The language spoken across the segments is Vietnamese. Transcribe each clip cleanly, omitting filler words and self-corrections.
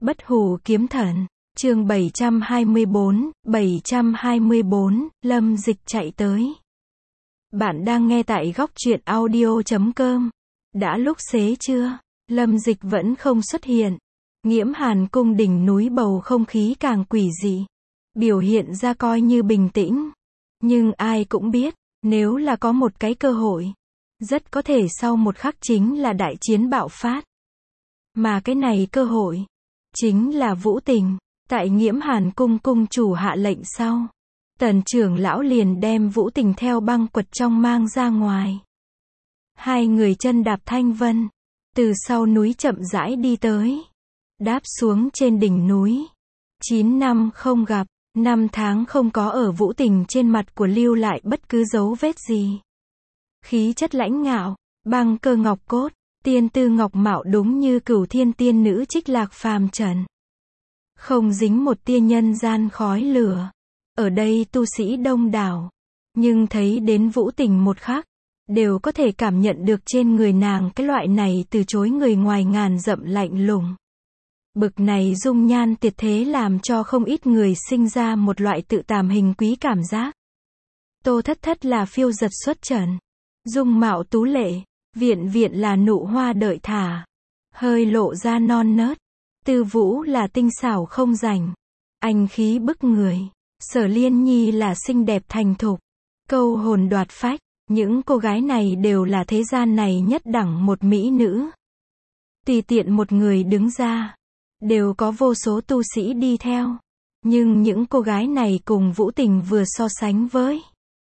Bất hủ kiếm thần, chương 724, Lâm Dịch chạy tới. Bạn đang nghe tại góc truyện audio.com. Đã lúc xế chưa? Lâm Dịch vẫn không xuất hiện. Nghiễm Hàn cung đỉnh núi bầu không khí càng quỷ dị. Biểu hiện ra coi như bình tĩnh. Nhưng ai cũng biết, nếu là có một cái cơ hội, rất có thể sau một khắc chính là đại chiến bạo phát. Mà cái này cơ hội, chính là Vũ Tình. Tại Nghiễm Hàn cung cung chủ hạ lệnh sau, Tần trưởng lão liền đem Vũ Tình theo băng quật trong mang ra ngoài. Hai người chân đạp thanh vân, từ sau núi chậm rãi đi tới. Đáp xuống trên đỉnh núi. 9 năm không gặp, 5 tháng không có ở Vũ Tình trên mặt của lưu lại bất cứ dấu vết gì. Khí chất lãnh ngạo, băng cơ ngọc cốt, tiên tư ngọc mạo đúng như Cửu Thiên tiên nữ Trích Lạc phàm trần. Không dính một tia nhân gian khói lửa. Ở đây tu sĩ đông đảo, nhưng thấy đến Vũ Tình một khắc, đều có thể cảm nhận được trên người nàng cái loại này từ chối người ngoài ngàn dặm lạnh lùng. Bực này dung nhan tuyệt thế làm cho không ít người sinh ra một loại tự tàm hình quý cảm giác. Tô Thất Thất là phiêu giật xuất trần, dung mạo tú lệ, Viện Viện là nụ hoa đợi thả, hơi lộ ra non nớt. Tư Vũ là tinh xảo không rảnh, anh khí bức người. Sở Liên Nhi là xinh đẹp thành thục, câu hồn đoạt phách. Những cô gái này đều là thế gian này nhất đẳng một mỹ nữ. Tùy tiện một người đứng ra, đều có vô số tu sĩ đi theo. Nhưng những cô gái này cùng Vũ Tình vừa so sánh với,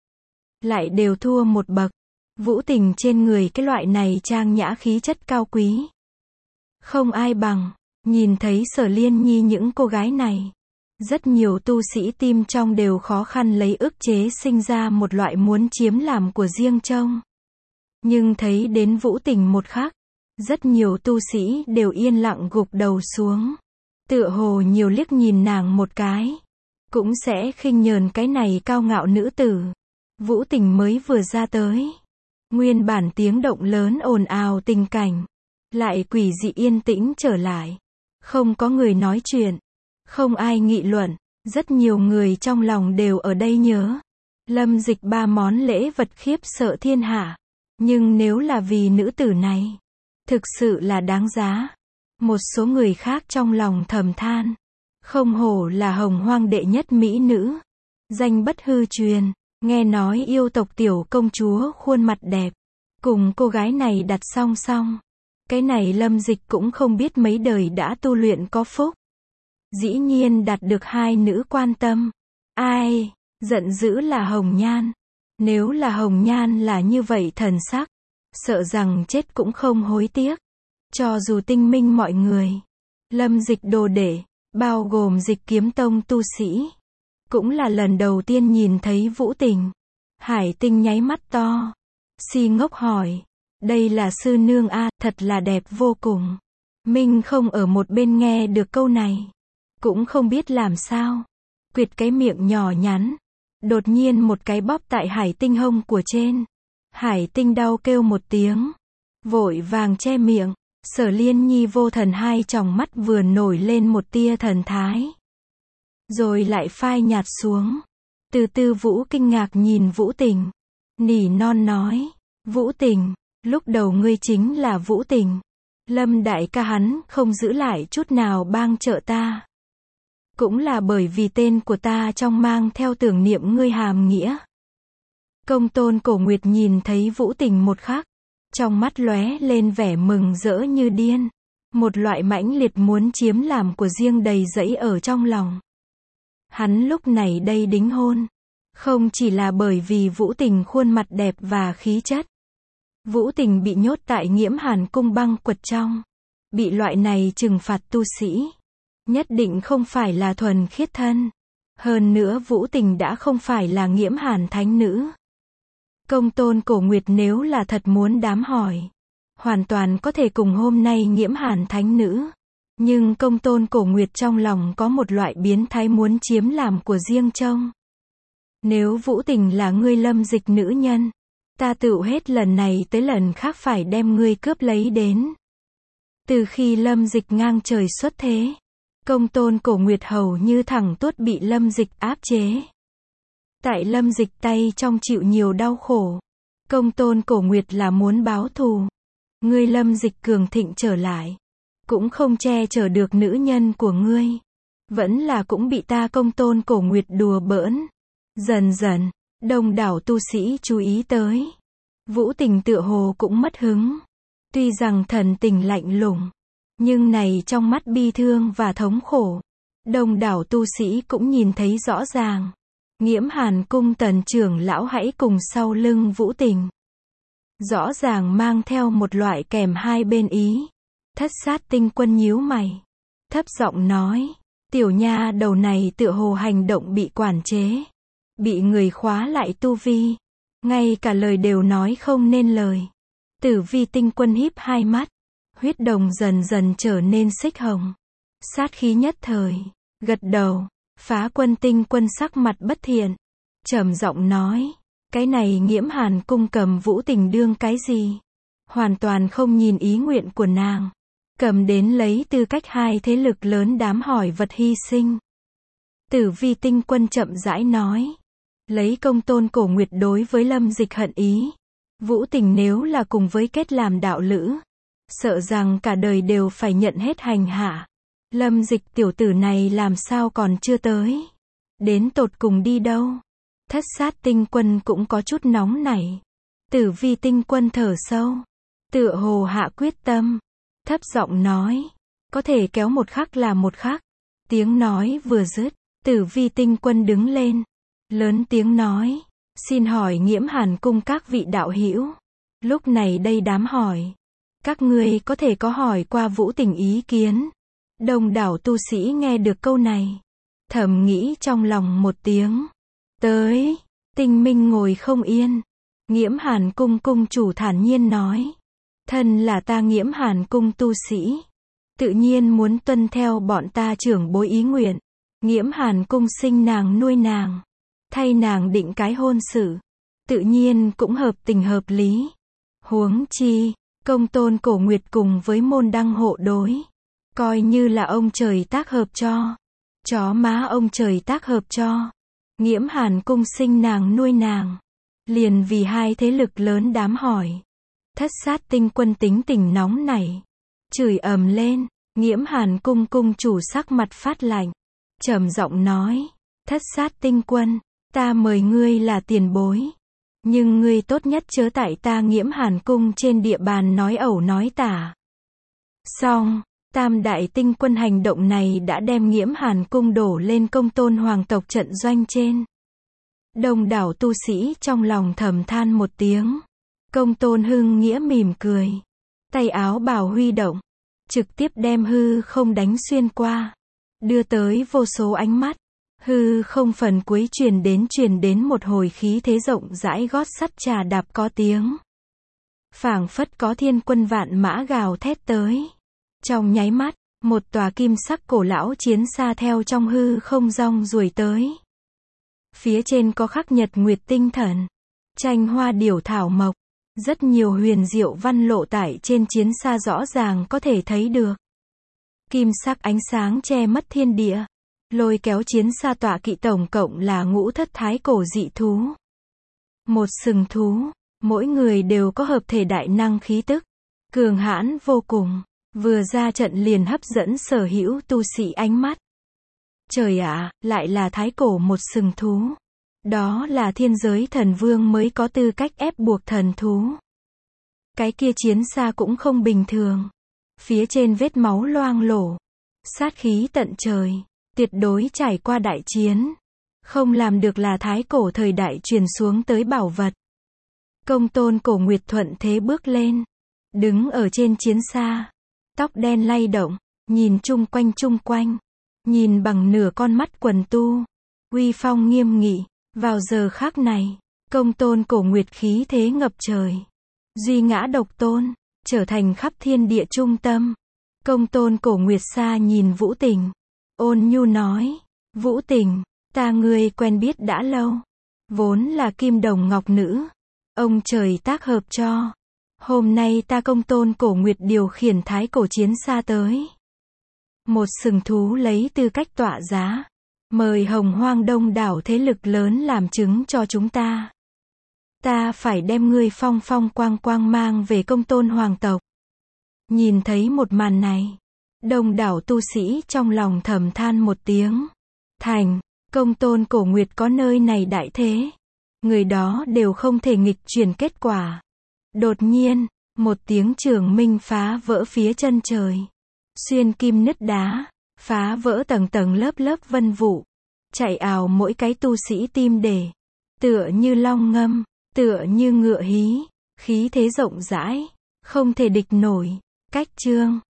lại đều thua một bậc. Vũ Tình trên người cái loại này trang nhã khí chất cao quý, không ai bằng. Nhìn thấy Sở Liên Nhi những cô gái này, rất nhiều tu sĩ tim trong đều khó khăn lấy ức chế sinh ra một loại muốn chiếm làm của riêng trông. Nhưng thấy đến Vũ Tình một khắc, rất nhiều tu sĩ đều yên lặng gục đầu xuống. Tựa hồ nhiều liếc nhìn nàng một cái, cũng sẽ khinh nhờn cái này cao ngạo nữ tử. Vũ Tình mới vừa ra tới, nguyên bản tiếng động lớn ồn ào tình cảnh, lại quỷ dị yên tĩnh trở lại. Không có người nói chuyện, không ai nghị luận, rất nhiều người trong lòng đều ở đây nhớ. Lâm Dịch 3 món lễ vật khiếp sợ thiên hạ. Nhưng nếu là vì nữ tử này, thực sự là đáng giá. Một số người khác trong lòng thầm than, không hổ là Hồng Hoang đệ nhất mỹ nữ, danh bất hư truyền. Nghe nói yêu tộc tiểu công chúa khuôn mặt đẹp, cùng cô gái này đặt song song. Cái này Lâm Dịch cũng không biết mấy đời đã tu luyện có phúc. Dĩ nhiên đạt được hai nữ quan tâm. Ai, giận dữ là Hồng Nhan. Nếu là Hồng Nhan là như vậy thần sắc, sợ rằng chết cũng không hối tiếc. Cho dù tinh minh mọi người, Lâm Dịch đồ đệ, bao gồm Dịch Kiếm Tông tu sĩ, cũng là lần đầu tiên nhìn thấy Vũ Tình. Hải Tinh nháy mắt to, si ngốc hỏi, đây là sư nương a, thật là đẹp vô cùng. Minh không ở một bên nghe được câu này, cũng không biết làm sao, quyệt cái miệng nhỏ nhắn, đột nhiên một cái bóp tại Hải Tinh hông của trên. Hải Tinh đau kêu một tiếng, vội vàng che miệng. Sở Liên Nhi vô thần hai tròng mắt vừa nổi lên một tia thần thái, rồi lại phai nhạt xuống. Từ Tư Vũ kinh ngạc nhìn Vũ Tình, nỉ non nói, Vũ Tình, lúc đầu ngươi chính là Vũ Tình. Lâm đại ca hắn không giữ lại chút nào bang trợ ta, cũng là bởi vì tên của ta trong mang theo tưởng niệm ngươi hàm nghĩa. Công tôn Cổ Nguyệt nhìn thấy Vũ Tình một khắc, trong mắt lóe lên vẻ mừng rỡ như điên. Một loại mãnh liệt muốn chiếm làm của riêng đầy dẫy ở trong lòng. Hắn lúc này đây đính hôn, không chỉ là bởi vì Vũ Tình khuôn mặt đẹp và khí chất. Vũ Tình bị nhốt tại Nghiễm Hàn cung băng quật trong, bị loại này trừng phạt tu sĩ, nhất định không phải là thuần khiết thân. Hơn nữa Vũ Tình đã không phải là Nghiễm Hàn thánh nữ. Công tôn Cổ Nguyệt nếu là thật muốn đám hỏi, hoàn toàn có thể cùng hôm nay Nghiễm Hàn thánh nữ. Nhưng công tôn Cổ Nguyệt trong lòng có một loại biến thái muốn chiếm làm của riêng trông. Nếu Vũ Tình là ngươi Lâm Dịch nữ nhân, ta tựu hết lần này tới lần khác phải đem ngươi cướp lấy đến. Từ khi Lâm Dịch ngang trời xuất thế, Công tôn Cổ Nguyệt hầu như thẳng tuốt bị Lâm Dịch áp chế. Tại Lâm Dịch tay trong chịu nhiều đau khổ. Công tôn Cổ Nguyệt là muốn báo thù. Ngươi Lâm Dịch cường thịnh trở lại. Cũng không che chở được nữ nhân của ngươi. Vẫn là cũng bị ta công tôn Cổ Nguyệt đùa bỡn. Dần dần, đông đảo tu sĩ chú ý tới. Vũ Tình tựa hồ cũng mất hứng. Tuy rằng thần tình lạnh lùng, nhưng này trong mắt bi thương và thống khổ. Đông đảo tu sĩ cũng nhìn thấy rõ ràng. Nghiễm Hàn cung Tần trưởng lão hãy cùng sau lưng Vũ Tình. Rõ ràng mang theo một loại kèm hai bên ý. Thất Sát Tinh Quân nhíu mày. Thấp giọng nói. Tiểu nha đầu này tựa hồ hành động bị quản chế. Bị người khóa lại tu vi. Ngay cả lời đều nói không nên lời. Tử Vi Tinh Quân híp hai mắt. Huyết đồng dần dần trở nên xích hồng. Sát khí nhất thời. Gật đầu. Phá Quân Tinh Quân sắc mặt bất thiện. Trầm giọng nói. Cái này Nghiễm Hàn cung cầm Vũ Tình đương cái gì? Hoàn toàn không nhìn ý nguyện của nàng. Cầm đến lấy tư cách hai thế lực lớn đám hỏi vật hy sinh. Tử Vi Tinh Quân chậm rãi nói. Lấy công tôn Cổ Nguyệt đối với Lâm Dịch hận ý. Vũ Tình nếu là cùng với kết làm đạo lữ. Sợ rằng cả đời đều phải nhận hết hành hạ. Lâm Dịch tiểu tử này làm sao còn chưa tới. Đến tột cùng đi đâu. Thất Sát Tinh Quân cũng có chút nóng nảy. Tử Vi Tinh Quân thở sâu. Tựa hồ hạ quyết tâm. Thấp giọng nói. Có thể kéo một khắc là một khắc. Tiếng nói vừa dứt. Tử Vi Tinh Quân đứng lên. Lớn tiếng nói. Xin hỏi Nghiễm Hàn cung các vị đạo hữu. Lúc này đây đám hỏi. Các ngươi có thể có hỏi qua Vũ Tình ý kiến. Đông đảo tu sĩ nghe được câu này. Thầm nghĩ trong lòng một tiếng. Tới. Tinh Minh ngồi không yên. Nghiễm Hàn cung cung chủ thản nhiên nói. Thân là ta Nghiễm Hàn cung tu sĩ. Tự nhiên muốn tuân theo bọn ta trưởng bối ý nguyện. Nghiễm Hàn cung sinh nàng nuôi nàng. Thay nàng định cái hôn sự. Tự nhiên cũng hợp tình hợp lý. Huống chi, công tôn Cổ Nguyệt cùng với môn đăng hộ đối. Coi như là ông trời tác hợp cho. Chó má ông trời tác hợp cho. Nghiễm Hàn cung sinh nàng nuôi nàng. Liền vì hai thế lực lớn đám hỏi. Thất Sát Tinh Quân tính tình nóng nảy. Chửi ầm lên. Nghiễm Hàn cung cung chủ sắc mặt phát lạnh. Trầm giọng nói. Thất Sát Tinh Quân. Ta mời ngươi là tiền bối. Nhưng ngươi tốt nhất chớ tại ta Nghiễm Hàn cung trên địa bàn nói ẩu nói tả. Xong, Tam Đại Tinh Quân hành động này đã đem Nghiễm Hàn cung đổ lên công tôn hoàng tộc trận doanh trên. Đông đảo tu sĩ trong lòng thầm than một tiếng. Công tôn Hưng Nghĩa mỉm cười. Tay áo bào huy động. Trực tiếp đem hư không đánh xuyên qua. Đưa tới vô số ánh mắt. Hư không phần cuối truyền đến một hồi khí thế rộng rãi gót sắt trà đạp có tiếng. Phảng phất có thiên quân vạn mã gào thét tới. Trong nháy mắt, một tòa kim sắc cổ lão chiến xa theo trong hư không rong ruổi tới. Phía trên có khắc nhật nguyệt tinh thần, tranh hoa điểu thảo mộc, rất nhiều huyền diệu văn lộ tải trên chiến xa rõ ràng có thể thấy được. Kim sắc ánh sáng che mất thiên địa. Lôi kéo chiến xa tọa kỵ tổng cộng là ngũ thất thái cổ dị thú. Một sừng thú, mỗi người đều có hợp thể đại năng khí tức. Cường hãn vô cùng, vừa ra trận liền hấp dẫn sở hữu tu sĩ ánh mắt. Trời ạ, lại là thái cổ một sừng thú. Đó là thiên giới thần vương mới có tư cách ép buộc thần thú. Cái kia chiến xa cũng không bình thường. Phía trên vết máu loang lổ. Sát khí tận trời. Tuyệt đối trải qua đại chiến. Không làm được là thái cổ thời đại truyền xuống tới bảo vật. Công tôn Cổ Nguyệt thuận thế bước lên. Đứng ở trên chiến xa. Tóc đen lay động. Nhìn chung quanh. Nhìn bằng nửa con mắt quần tu. Uy phong nghiêm nghị. Vào giờ khắc này. Công tôn Cổ Nguyệt khí thế ngập trời. Duy ngã độc tôn. Trở thành khắp thiên địa trung tâm. Công tôn Cổ Nguyệt xa nhìn Vũ Tình. Ôn nhu nói. Vũ Tình, ta ngươi quen biết đã lâu. Vốn là kim đồng ngọc nữ. Ông trời tác hợp cho. Hôm nay ta công tôn Cổ Nguyệt điều khiển thái cổ chiến xa tới. một sừng thú lấy tư cách tọa giá. Mời hồng hoang đông đảo thế lực lớn làm chứng cho chúng ta. Ta phải đem ngươi phong phong quang quang mang về công tôn hoàng tộc. Nhìn thấy một màn này, đông đảo tu sĩ trong lòng thầm than một tiếng. Thành, công tôn cổ nguyệt có nơi này đại thế. Người đó đều không thể nghịch chuyển kết quả. Đột nhiên, một tiếng trường minh phá vỡ phía chân trời. Xuyên kim nứt đá, phá vỡ tầng tầng lớp lớp vân vụ. Chạy ào mỗi cái tu sĩ tim đề. Tựa như long ngâm, tựa như ngựa hí. Khí thế rộng rãi, không thể địch nổi. Cách chương